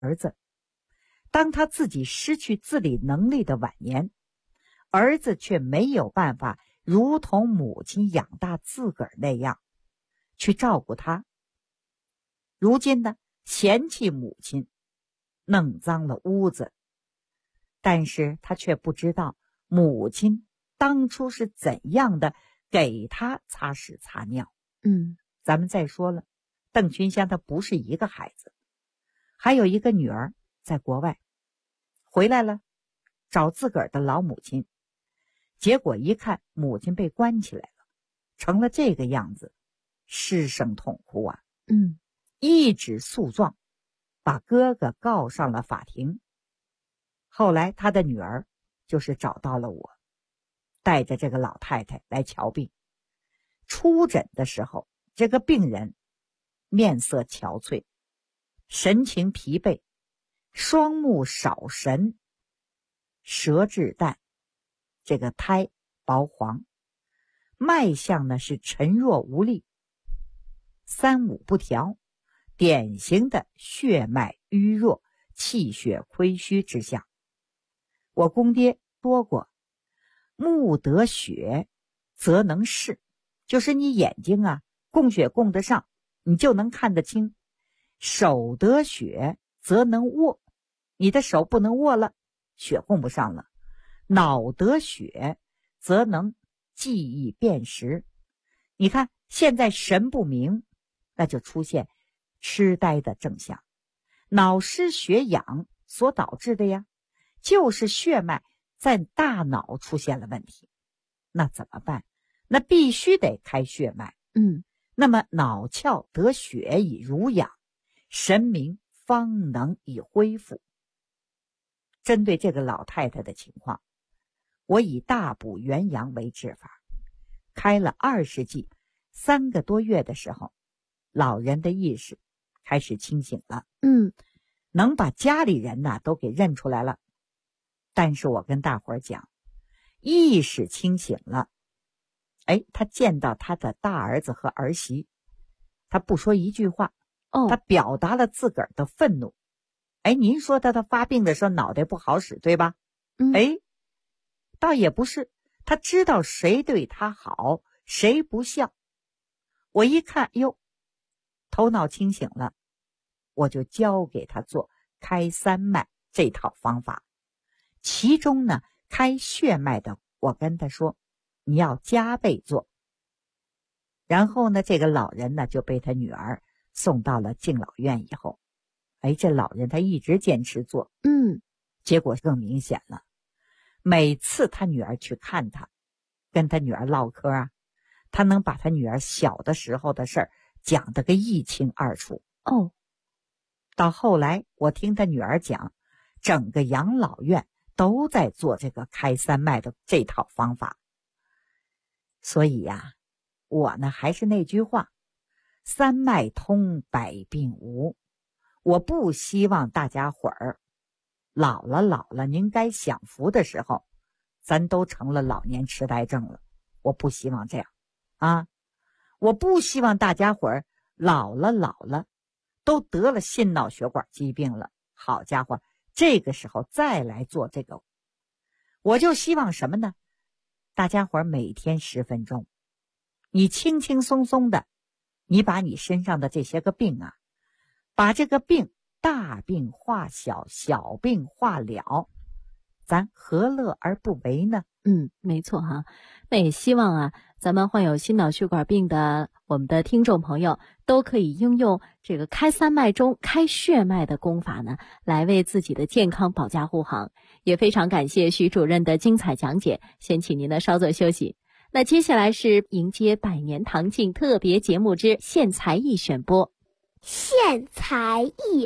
儿子。当他自己失去自理能力的晚年，儿子却没有办法如同母亲养大自个儿那样去照顾他。如今呢，嫌弃母亲弄脏了屋子，但是他却不知道母亲当初是怎样的给他擦屎擦尿。咱们再说了，邓群香他不是一个孩子，还有一个女儿在国外，回来了找自个儿的老母亲，结果一看母亲被关起来了，成了这个样子，失声痛哭啊。一纸诉状把哥哥告上了法庭。后来他的女儿就是找到了我，带着这个老太太来瞧病。出诊的时候，这个病人面色憔悴，神情疲惫，双目少神，舌质淡，这个苔薄黄，脉象呢是沉弱无力，三五不调，典型的血脉瘀弱、气血亏虚之象。我公爹说过，目得血则能视，就是你眼睛啊供血供得上，你就能看得清；手得血则能握，你的手不能握了，血供不上了；脑得血则能记忆辨识。你看现在神不明，那就出现痴呆的症象。脑失血养所导致的呀，就是血脉在大脑出现了问题。那怎么办？那必须得开血脉。那么脑窍得血以濡养，神明方能以恢复。针对这个老太太的情况，我以大补元阳为治法，开了20剂，3个多月的时候，老人的意识开始清醒了。能把家里人呢都给认出来了。但是我跟大伙儿讲，意识清醒了，他见到他的大儿子和儿媳，他不说一句话，他表达了自个儿的愤怒。您说他发病的时候脑袋不好使，对吧？倒也不是，他知道谁对他好，谁不孝。我一看，哟，头脑清醒了，我就教给他做开三脉这套方法。其中呢，开血脉的，我跟他说你要加倍做。然后呢，这个老人呢就被他女儿送到了敬老院以后，这老人他一直坚持做。结果更明显了，每次他女儿去看他，跟他女儿唠嗑啊，他能把他女儿小的时候的事儿讲得个一清二楚。到后来我听他女儿讲，整个养老院都在做这个开三脉的这套方法。所以呀，我呢还是那句话，三脉通，百病无。我不希望大家伙儿老了您该享福的时候，咱都成了老年痴呆症了。我不希望这样啊！我不希望大家伙儿老了都得了心脑血管疾病了。好家伙，这个时候再来做这个，我就希望什么呢？大家伙儿每天10分钟，你轻轻松松的，你把你身上的这些个病啊，把这个病大病化小，小病化了，咱何乐而不为呢？ 没错哈。那也希望啊，咱们患有心脑血管病的我们的听众朋友都可以应用这个开三脉中开血脉的功法呢，来为自己的健康保驾护航。也非常感谢徐主任的精彩讲解，先请您呢稍作休息。那接下来是迎接百年唐庆特别节目之献才艺选播。 献才艺。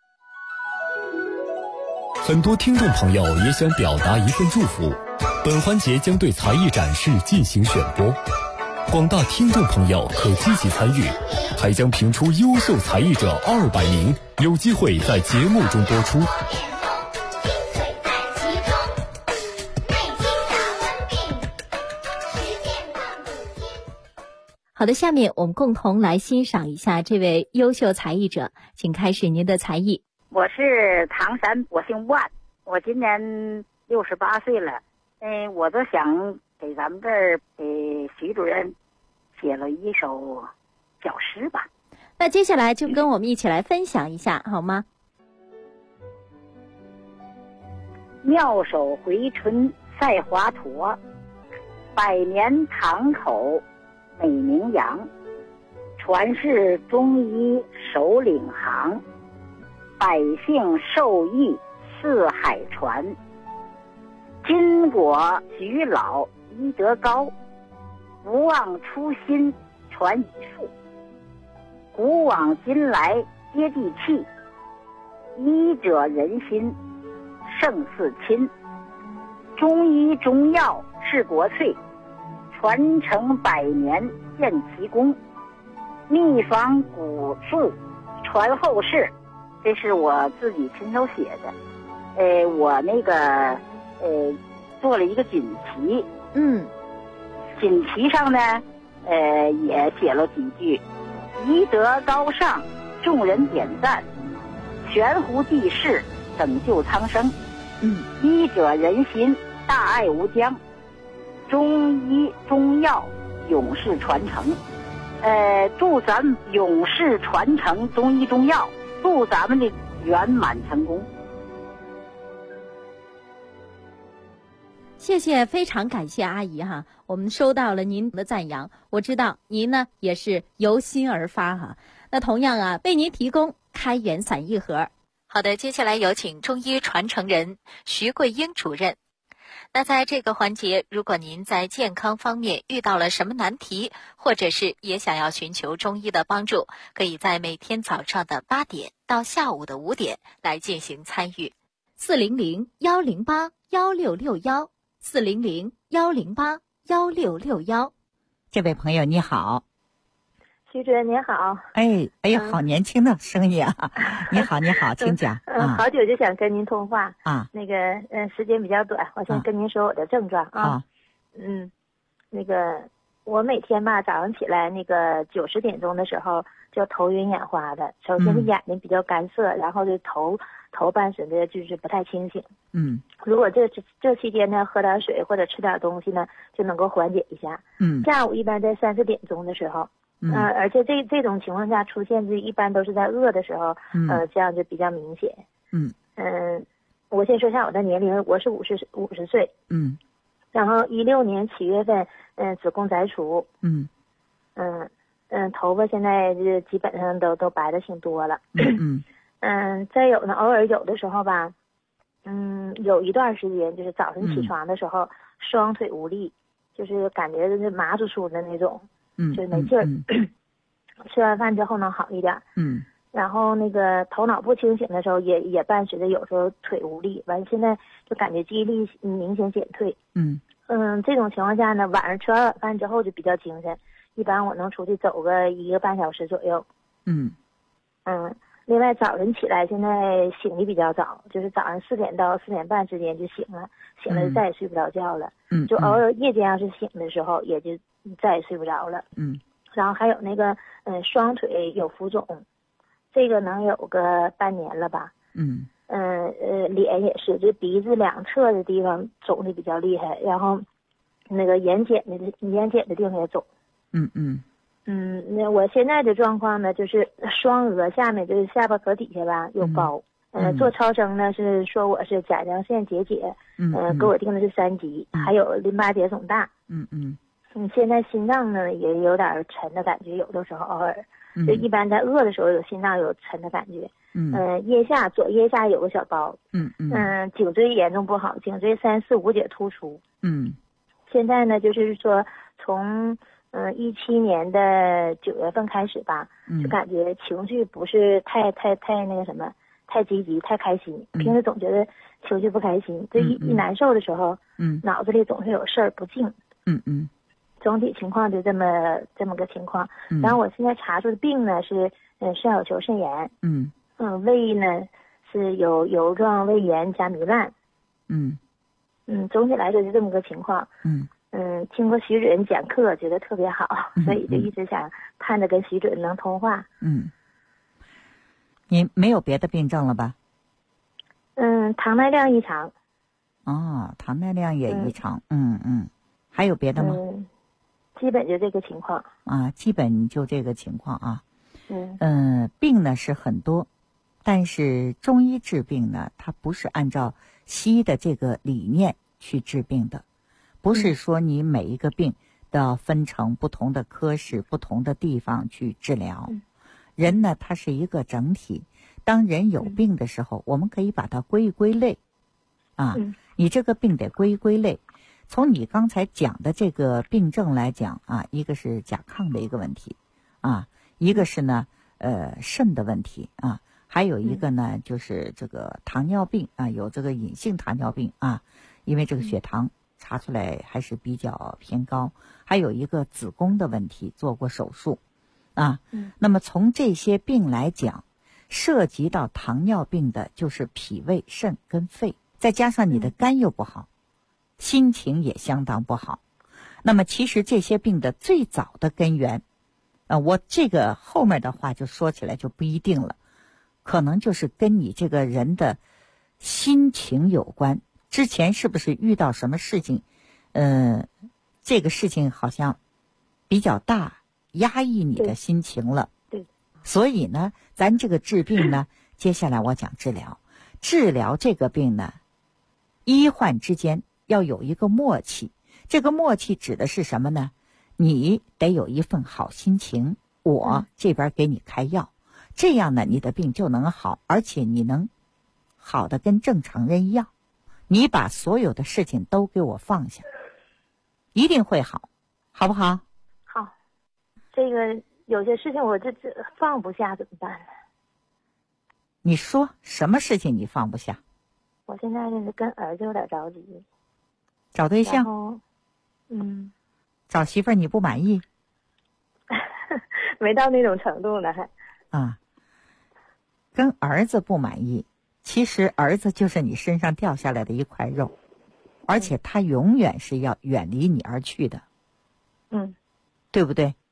很多听众朋友也想表达一份祝福，本环节将对才艺展示进行选播，广大听众朋友可积极参与，还将评出优秀才艺者200名，有机会在节目中播出。 好的，下面我们共同来欣赏一下这位优秀才艺者，请开始您的才艺。 我是唐山，我姓万，我今年68岁了。我就想给咱们这儿给徐主任写了一首小诗吧。 那接下来就跟我们一起来分享一下，好吗？ 妙手回春赛华佗，百年堂口美名扬。传世中医首领行，百姓受益四海传。今果徐老医德高，不忘初心传医术。古往今来接地气，医者仁心胜似亲。中医中药是国粹，传承100年见奇功。秘方古术传后世，这是我自己亲手写的。我那个做了一个锦旗，锦旗上呢，也写了几句：医德高尚，众人点赞；悬壶济世，拯救苍生。医者仁心，大爱无疆。中医中药永世传承。祝咱们永世传承中医中药，祝咱们的圆满成功。 谢谢，非常感谢阿姨哈，我们收到了您的赞扬，我知道您呢也是由心而发哈。那同样啊，为您提供开元散一盒。好的，接下来有请中医传承人徐桂英主任。那在这个环节，如果您在健康方面遇到了什么难题，或者是也想要寻求中医的帮助，可以在每天早上的8点到下午的5点来进行参与。400-108-1661，400-108-1661。 这位朋友你好。 徐主任您好。 哎呀，好年轻的声音啊！你好，请讲。 好久就想跟您通话啊。 那个时间比较短，我先跟您说我的症状啊。那个我每天吧早上起来那个9、10点钟的时候就头晕眼花的，首先是眼睛比较干涩，然后就头半身的就是不太清醒。如果这期间呢喝点水或者吃点东西呢，就能够缓解一下。下午一般在3、4点钟的时候。而且这种情况下出现就一般都是在饿的时候，这样就比较明显。我先说一下我的年龄，我是50岁。然后16年7月份，子宫摘除。头发现在就基本上都白的挺多了。再有呢，偶尔有的时候吧，有一段时间就是早晨起床的时候，双腿无力，就是感觉就是麻酥酥的那种。就是没劲儿。吃完饭之后能好一点。然后那个头脑不清醒的时候也伴随着有时候腿无力，完现在就感觉记忆力明显减退。这种情况下呢，晚上吃完晚饭之后就比较精神，一般我能出去走个1个半小时左右。另外早晨起来现在醒的比较早，就是早上4点到4点半之间就醒了，醒了就再也睡不着觉了。就偶尔夜间要是醒的时候，也就再也睡不着了。然后还有那个双腿有浮肿，这个能有个半年了吧。脸也是，就鼻子2侧的地方肿的比较厉害，然后那个眼睑的地方也肿。那我现在的状况呢，就是双额下面就是下巴壳底下吧有包。做超声呢是说我是甲状腺结节，给我定的是3级，还有淋巴结肿大。现在心脏呢也有点沉的感觉，有的时候偶尔，就一般在饿的时候有心脏有沉的感觉。左腋下有个小包。颈椎严重不好，颈椎3、4、5节突出。现在呢就是说从17年的9月份开始吧，就感觉情绪不是太那个什么，太积极太开心，平时总觉得情绪不开心，这一难受的时候，脑子里总是有事儿不静。总体情况就这么个情况。然后我现在查出的病呢是肾小球肾炎。胃呢是有油状胃炎加糜烂。总体来说是这么个情况。听过徐主任讲课，觉得特别好，所以就一直想盼着跟徐主任能通话。 你没有别的病症了吧？ 糖耐量异常。 哦，糖耐量也异常。还有别的吗？ 基本就这个情况。 啊，基本就这个情况啊。病呢是很多，但是中医治病呢，它不是按照西医的这个理念去治病的，不是说你每一个病都要分成不同的科室、不同的地方去治疗。人呢，它是一个整体。当人有病的时候，我们可以把它归一归类。你这个病得归一归类。从你刚才讲的这个病症来讲啊，一个是甲亢的一个问题啊，一个是呢肾的问题啊，还有一个呢就是这个糖尿病啊，有这个隐性糖尿病啊，因为这个血糖查出来还是比较偏高，还有一个子宫的问题，做过手术啊。那么从这些病来讲，涉及到糖尿病的就是脾胃肾跟肺，再加上你的肝又不好，心情也相当不好。那么其实这些病的最早的根源我这个后面的话就说起来就不一定了，可能就是跟你这个人的心情有关。之前是不是遇到什么事情这个事情好像比较大，压抑你的心情了。 对。 所以呢，咱这个治病呢，接下来我讲治疗。治疗这个病呢，医患之间要有一个默契。这个默契指的是什么呢？你得有一份好心情，我这边给你开药，这样呢，你的病就能好，而且你能好的跟正常人一样。你把所有的事情都给我放下，一定会好，好不好？ 好。这个有些事情我这放不下怎么办呢？ 你说什么事情你放不下？ 我现在就是跟儿子有点着急。 找对象？找媳妇儿你不满意？ 没到那种程度呢还。 跟儿子不满意，其实儿子就是你身上掉下来的一块肉，而且他永远是要远离你而去的。对不对？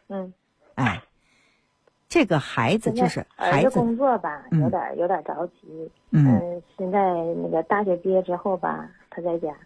这个孩子就是孩子。 儿子工作吧，有点着急。现在那个大学毕业之后吧，他在家，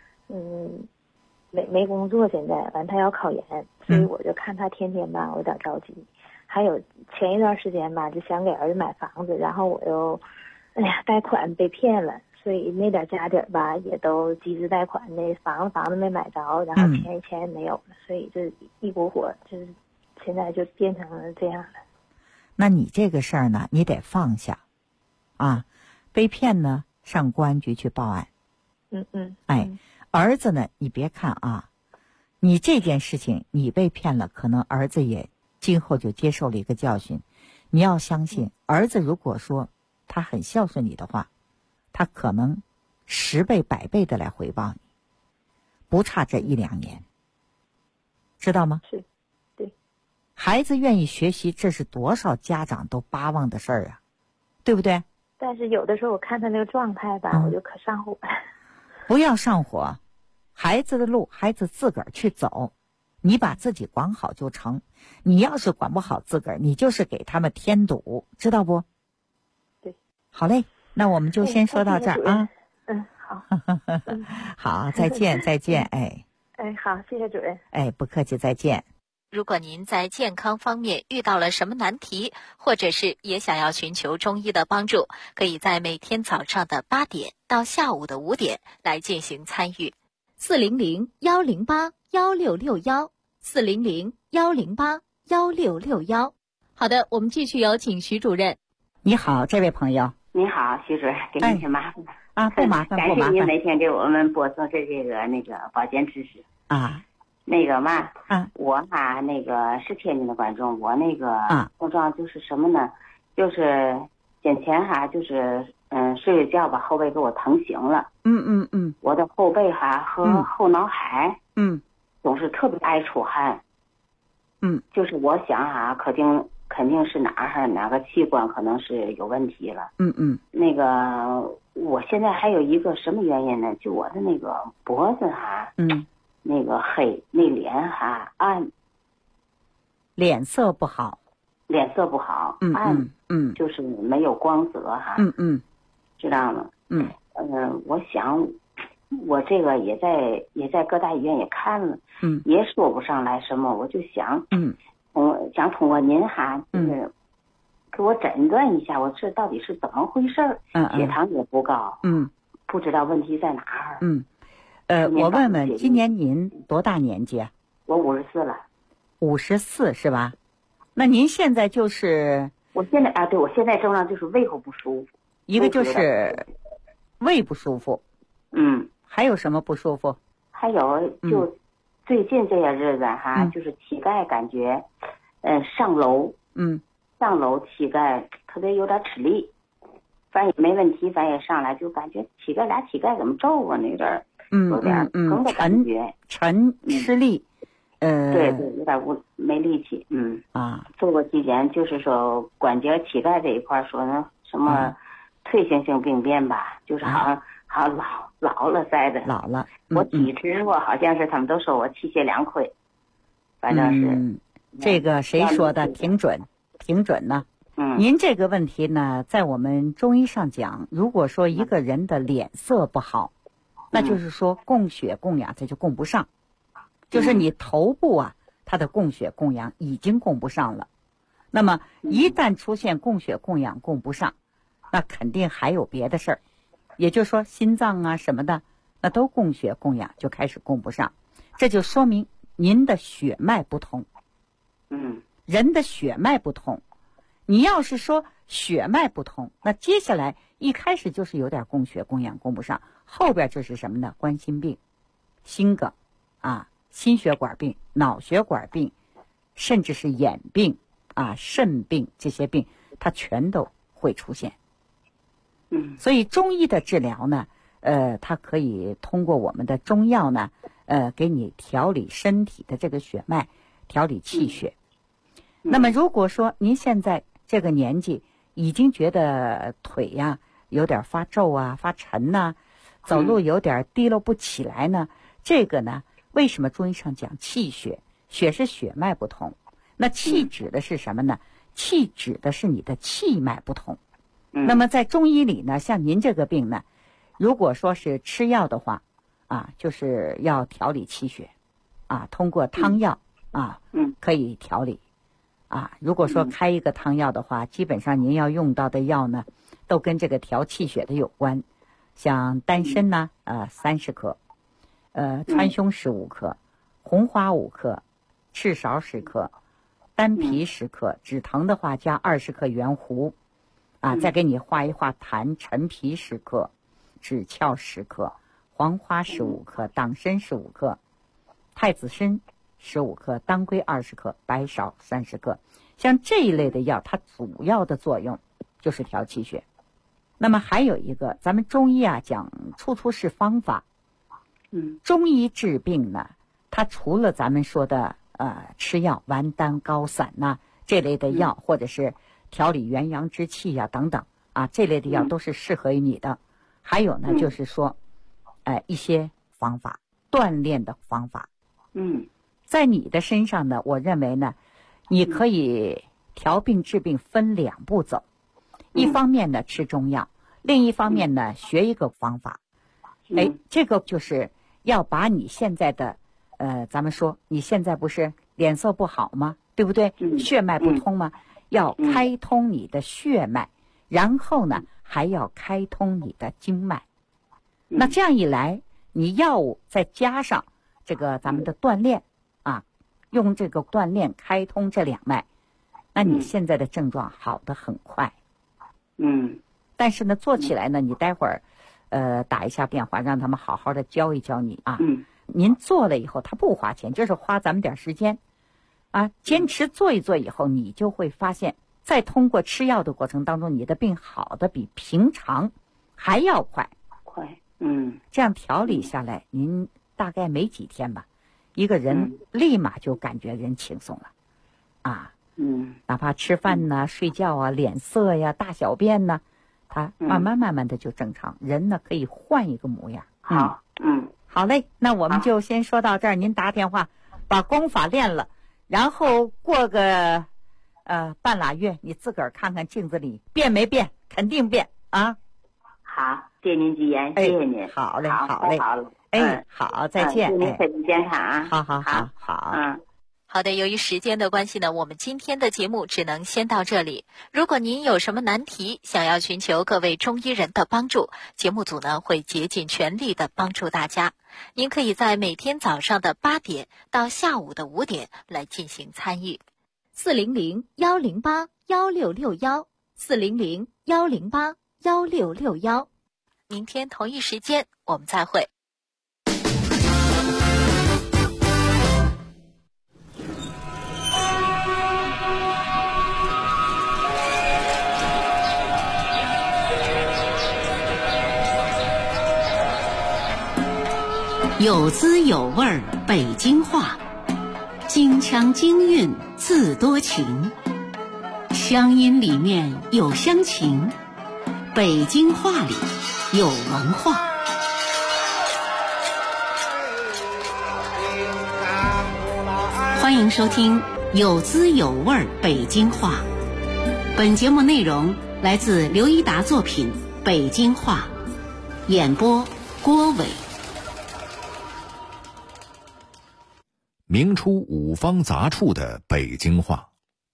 没工作，现在完他要考研，所以我就看他天天吧，我有点着急。还有前一段时间吧，就想给儿子买房子，然后我又，贷款被骗了，所以那点家底儿吧，也都集资贷款，那房子没买着，然后钱也没有了，所以就一股火，就是现在就变成了这样了。 那你这个事儿呢，你得放下，被骗呢，上公安局去报案。儿子呢，你别看你这件事情你被骗了，可能儿子也今后就接受了一个教训。你要相信，儿子如果说他很孝顺你的话，他可能10倍100倍的来回报你，不差这1、2年，知道吗？ 是，对。 孩子愿意学习，这是多少家长都巴望的事儿啊，对不对？ 但是有的时候我看他那个状态吧，我就可上火。 不要上火，孩子的路孩子自个儿去走，你把自己管好就成。你要是管不好自个儿，你就是给他们添堵，知道不？ 对。 好嘞，那我们就先说到这儿啊。 好。 好，再见再见。 好，谢谢主任。 不客气，再见。 如果您在健康方面遇到了什么难题，或者是也想要寻求中医的帮助，可以在每天早上的8点到下午的5点来进行参与。400-108-1661，400-108-1661。好的，我们继续有请徐主任。 你好，这位朋友。 你好，徐主任，给您挺麻烦不麻烦， 感谢您每天给我们播送这个保健知识我是天津的观众，我症状就是什么呢？就是先前睡觉吧，后背给我疼醒了。我的后背和后脑海总是特别爱出汗。就是我想肯定是哪个器官可能是有问题了。我现在还有一个什么原因呢？就我的那个脖子那个黑，那脸暗， 脸色不好， 暗，就是没有光泽知道吗？ 我想我这个也在各大医院也看了，也说不上来什么，我就想想通过您哈，给我诊断一下，我这到底是怎么回事？血糖也不高，不知道问题在哪儿。 我问问，今年您多大年纪啊？ 我54了。 54是吧？那您现在就是？ 我现在对，我现在症状就是胃口不舒服， 一个就是胃不舒服，还有什么不舒服？ 还有就最近这些日子哈，就是膝盖感觉，上楼膝盖特别有点吃力，反正也没问题，反正也上来就感觉俩膝盖怎么皱啊，有点疼的感觉， 沉吃力。 对，有点没力气，做过体检，就是说关节膝盖这一块说呢什么退行性病变吧，就是好像老了似的。 老了， 我体质过，好像是他们都说我气血两亏，反正是。 这个谁说的？挺准呢。您这个问题呢，在我们中医上讲，如果说一个人的脸色不好，那就是说供血供氧它就供不上。就是你头部啊，它的供血供氧已经供不上了。那么一旦出现供血供氧供不上，那肯定还有别的事儿。也就是说心脏啊什么的，那都供血供氧就开始供不上，这就说明您的血脉不通。人的血脉不通，你要是说血脉不通，那接下来一开始就是有点供血供氧供不上，后边就是什么呢？冠心病、心梗心血管病、脑血管病，甚至是眼病肾病，这些病它全都会出现。所以中医的治疗呢，它可以通过我们的中药呢，给你调理身体的这个血脉，调理气血。那么如果说您现在这个年纪已经觉得腿呀有点发皱发沉走路有点提溜不起来呢，这个呢，为什么中医上讲气血？血是血脉不通，那气指的是什么呢？气指的是你的气脉不通。那么在中医里呢，像您这个病呢，如果说是吃药的话就是要调理气血通过汤药可以调理如果说开一个汤药的话，基本上您要用到的药呢，都跟这个调气血的有关，像丹参30克，川芎15克，红花5克，赤芍10克，丹皮10克，止疼的话加20克圆胡再给你画一画痰，陈皮10克，枳壳10克，黄花15克，党参15克，太子参15克，当归20克，白芍30克。像这一类的药，它主要的作用就是调气血。那么还有一个，咱们中医讲处是方法。中医治病呢，它除了咱们说的吃药丸丹膏散这类的药，或者是调理元阳之气等等这类的药都是适合于你的。还有呢，就是说一些方法，锻炼的方法。在你的身上呢，我认为呢，你可以调病治病分2步走。一方面呢吃中药，另一方面呢学一个方法。这个就是要把你现在的咱们说你现在不是脸色不好吗？对不对？血脉不通吗？要开通你的血脉，然后呢还要开通你的经脉。那这样一来，你药物再加上这个咱们的锻炼用这个锻炼开通这2脉，那你现在的症状好得很快。但是呢做起来呢，你待会儿打一下电话，让他们好好的教一教你您做了以后，他不花钱，就是花咱们点时间坚持做一做以后，你就会发现，在通过吃药的过程当中，你的病好的比平常还要快。这样调理下来，您大概没几天吧，一个人立马就感觉人轻松了哪怕吃饭睡觉脸色呀、大小便它慢慢的就正常，人呢可以换一个模样。好嘞，那我们就先说到这儿。您打电话把功法练了，然后过个半拉月，你自个儿看看镜子里变没变，肯定变好。 借您吉言，谢谢您。 好嘞， 好嘞，好了。 好，再见。 祝您身体健康啊！ 好。 好的，由于时间的关系呢，我们今天的节目只能先到这里。如果您有什么难题，想要寻求各位中医人的帮助，节目组呢会竭尽全力的帮助大家。您可以在每天早上的8点到下午的5点来进行参与。400-108-1661，400-108-1661。明天同一时间我们再会。 有滋有味儿北京话，京腔京韵自多情，乡音里面有乡情，北京话里有文化。欢迎收听有滋有味儿北京话。本节目内容来自刘一达作品《北京话》，演播郭伟。 明初五方杂处的北京话。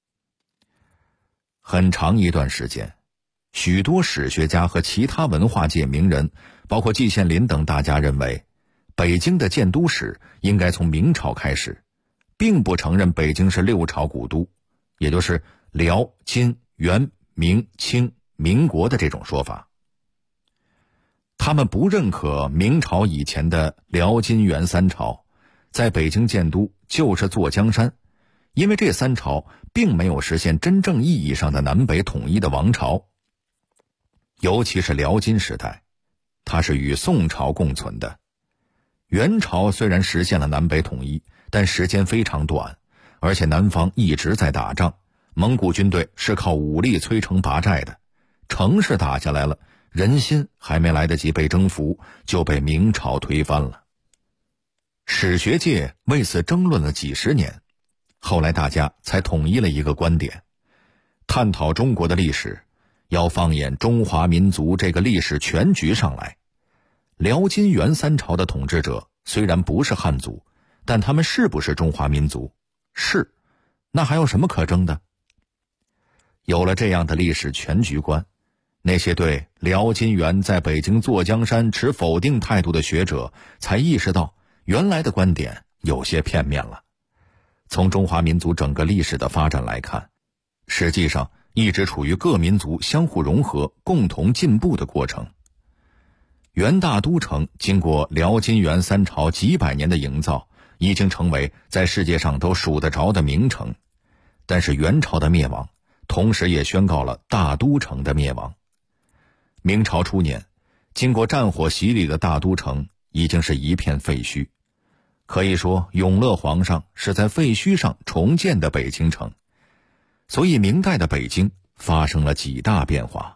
很长一段时间，许多史学家和其他文化界名人，包括季羡林等大家认为，北京的建都史应该从明朝开始，并不承认北京是6朝古都，也就是辽、金、元、明、清、民国的这种说法。他们不认可明朝以前的辽、金、元3朝，在北京建都就是坐江山，因为这3朝并没有实现真正意义上的南北统一的王朝。尤其是辽金时代，它是与宋朝共存的。元朝虽然实现了南北统一，但时间非常短，而且南方一直在打仗，蒙古军队是靠武力摧城拔寨的，城市打下来了，人心还没来得及被征服，就被明朝推翻了。史学界为此争论了几十年，后来大家才统一了一个观点：探讨中国的历史，要放眼中华民族这个历史全局上来。辽金元3朝的统治者虽然不是汉族，但他们是不是中华民族？是，那还有什么可争的？有了这样的历史全局观，那些对辽金元在北京坐江山持否定态度的学者才意识到，原来的观点有些片面了。从中华民族整个历史的发展来看，实际上一直处于各民族相互融合、共同进步的过程。元大都城经过辽金元3朝几百年的营造，已经成为在世界上都数得着的名城。但是元朝的灭亡，同时也宣告了大都城的灭亡。明朝初年，经过战火洗礼的大都城已经是一片废墟。可以说，永乐皇上是在废墟上重建的北京城。所以明代的北京发生了几大变化。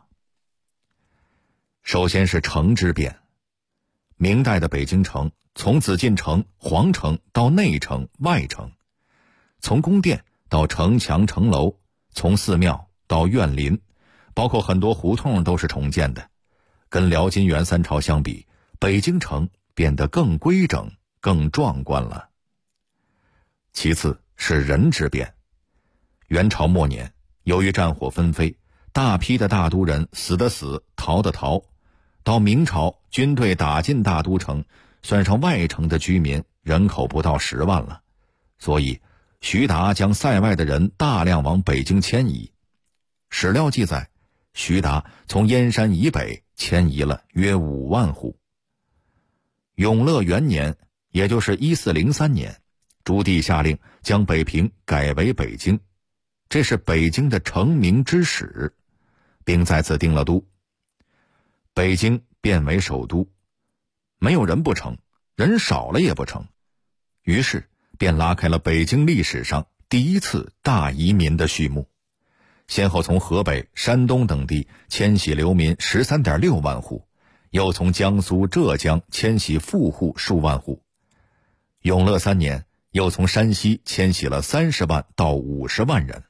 首先是城之变。明代的北京城从紫禁城、皇城到内城、外城，从宫殿到城墙、城楼，从寺庙到院林，包括很多胡同都是重建的。跟辽金元3朝相比，北京城变得更规整、更壮观了。其次是人之变。元朝末年，由于战火纷飞，大批的大都人死的死，逃的逃。到明朝，军队打进大都城，算上外城的居民，人口不到10万了。所以徐达将塞外的人大量往北京迁移。史料记载，徐达从燕山以北迁移了约5万户。永乐元年，也就是1403年，朱棣下令将北平改为北京，这是北京的成名之始，并在此定了都。北京变为首都，没有人不成，人少了也不成，于是便拉开了北京历史上第一次大移民的序幕，先后从河北、山东等地迁徙流民 13.6 万户，又从江苏、浙江迁徙富户数万户。永乐3年，又从山西迁徙了30万到50万人。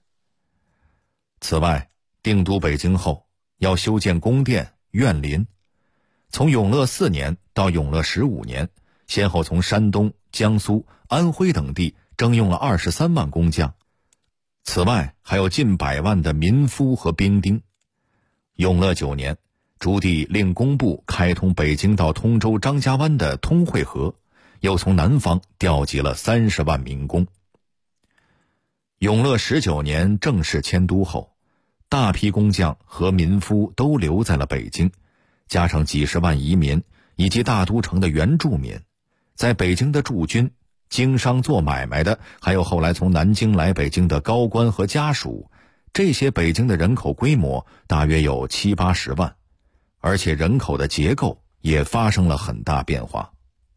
此外，定都北京后，要修建宫殿、院林。 从永乐4年到永乐15年，先后从山东、江苏、安徽等地征用了23万工匠，此外还有近100万的民夫和兵丁。永乐9年，朱棣令工部开通北京到通州张家湾的通惠河，又从南方调集了30万民工。永乐19年正式迁都后，大批工匠和民夫都留在了北京，加上几十万移民以及大都城的原住民，在北京的驻军、经商做买卖的，还有后来从南京来北京的高官和家属，这些北京的人口规模大约有70-80万，而且人口的结构也发生了很大变化。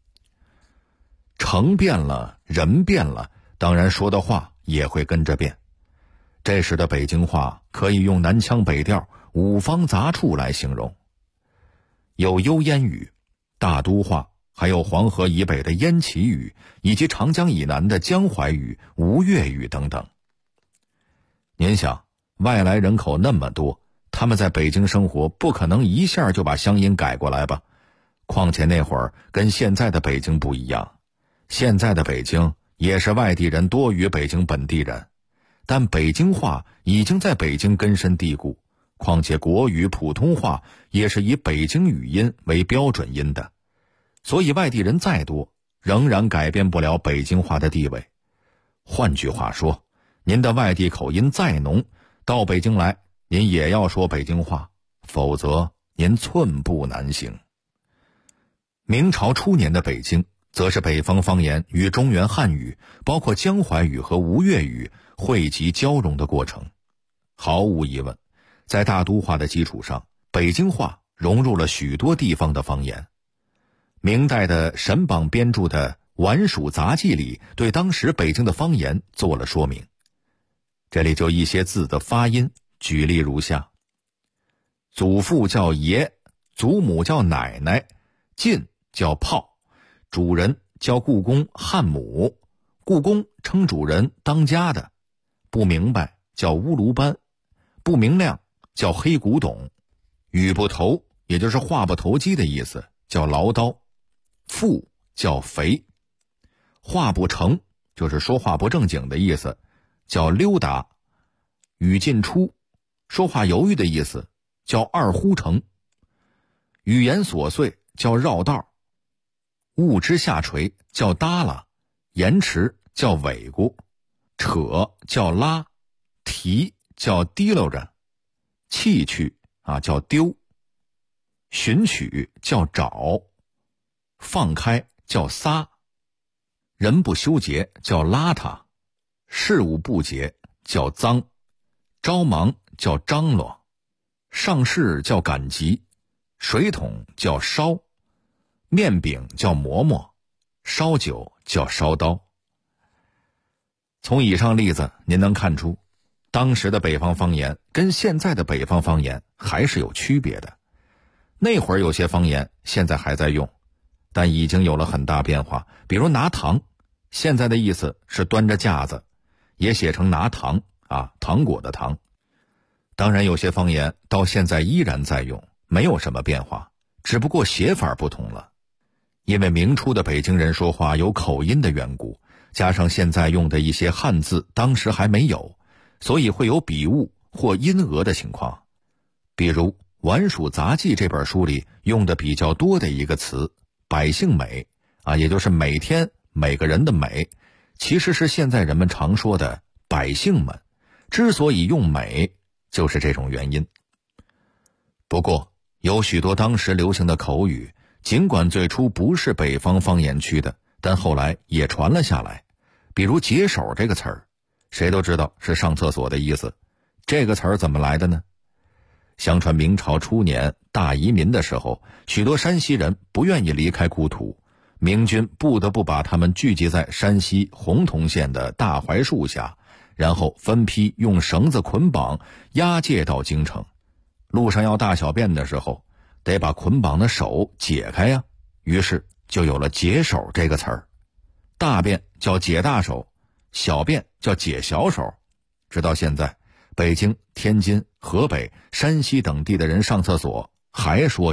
城变了，人变了，当然说的话也会跟着变。这时的北京话可以用南腔北调、五方杂处来形容，有幽烟语、大都话，还有黄河以北的燕齐语，以及长江以南的江淮语、吴越语等等。您想，外来人口那么多，他们在北京生活，不可能一下就把乡音改过来吧？况且那会儿跟现在的北京不一样，现在的北京也是外地人多于北京本地人，但北京话已经在北京根深蒂固，况且国语、普通话也是以北京语音为标准音的，所以外地人再多，仍然改变不了北京话的地位。换句话说，您的外地口音再浓，到北京来，您也要说北京话，否则您寸步难行。明朝初年的北京，则是北方方言与中原汉语，包括江淮语和吴越语汇集交融的过程。毫无疑问，在大都话的基础上，北京话融入了许多地方的方言。明代的沈榜编著的《晚署杂记》里对当时北京的方言做了说明。这里就一些字的发音举例如下：祖父叫爷，祖母叫奶奶，进叫炮，主人叫故宫汉母，故宫称主人当家的，不明白叫乌卢班，不明亮叫黑古董，语不投也就是话不投机的意思，叫唠叨，富叫肥，话不成就是说话不正经的意思，叫溜达，语尽出说话犹豫的意思，叫二呼成，语言琐碎叫绕道，物之下垂叫耷拉，延迟叫尾咕，扯叫拉，提叫提溜着，弃去叫丢，寻取叫找，放开叫撒，人不修洁叫邋遢，事务不洁叫脏，着忙叫张罗，上事叫赶集，水桶叫烧，面饼叫馍馍，烧酒叫烧刀。从以上例子您能看出，当时的北方方言跟现在的北方方言还是有区别的。那会儿有些方言现在还在用，但已经有了很大变化。比如拿糖，现在的意思是端着架子，也写成拿糖糖果的糖。当然有些方言到现在依然在用，没有什么变化，只不过写法不同了。因为明初的北京人说话有口音的缘故，加上现在用的一些汉字当时还没有，所以会有笔误或音讹的情况。比如《晚署杂记》这本书里用的比较多的一个词百姓美也就是每天每个人的美，其实是现在人们常说的百姓们，之所以用美就是这种原因。不过有许多当时流行的口语，尽管最初不是北方方言区的，但后来也传了下来。比如解手这个词儿，谁都知道是上厕所的意思。这个词儿怎么来的呢？相传明朝初年大移民的时候，许多山西人不愿意离开故土，明军不得不把他们聚集在山西洪洞县的大槐树下，然后分批用绳子捆绑押解到京城。路上要大小便的时候，得把捆绑的手解开呀，于是就有了解手这个词儿。大便叫解大手，小便叫解小手。直到现在，北京、天津、河北、山西等地的人上厕所还说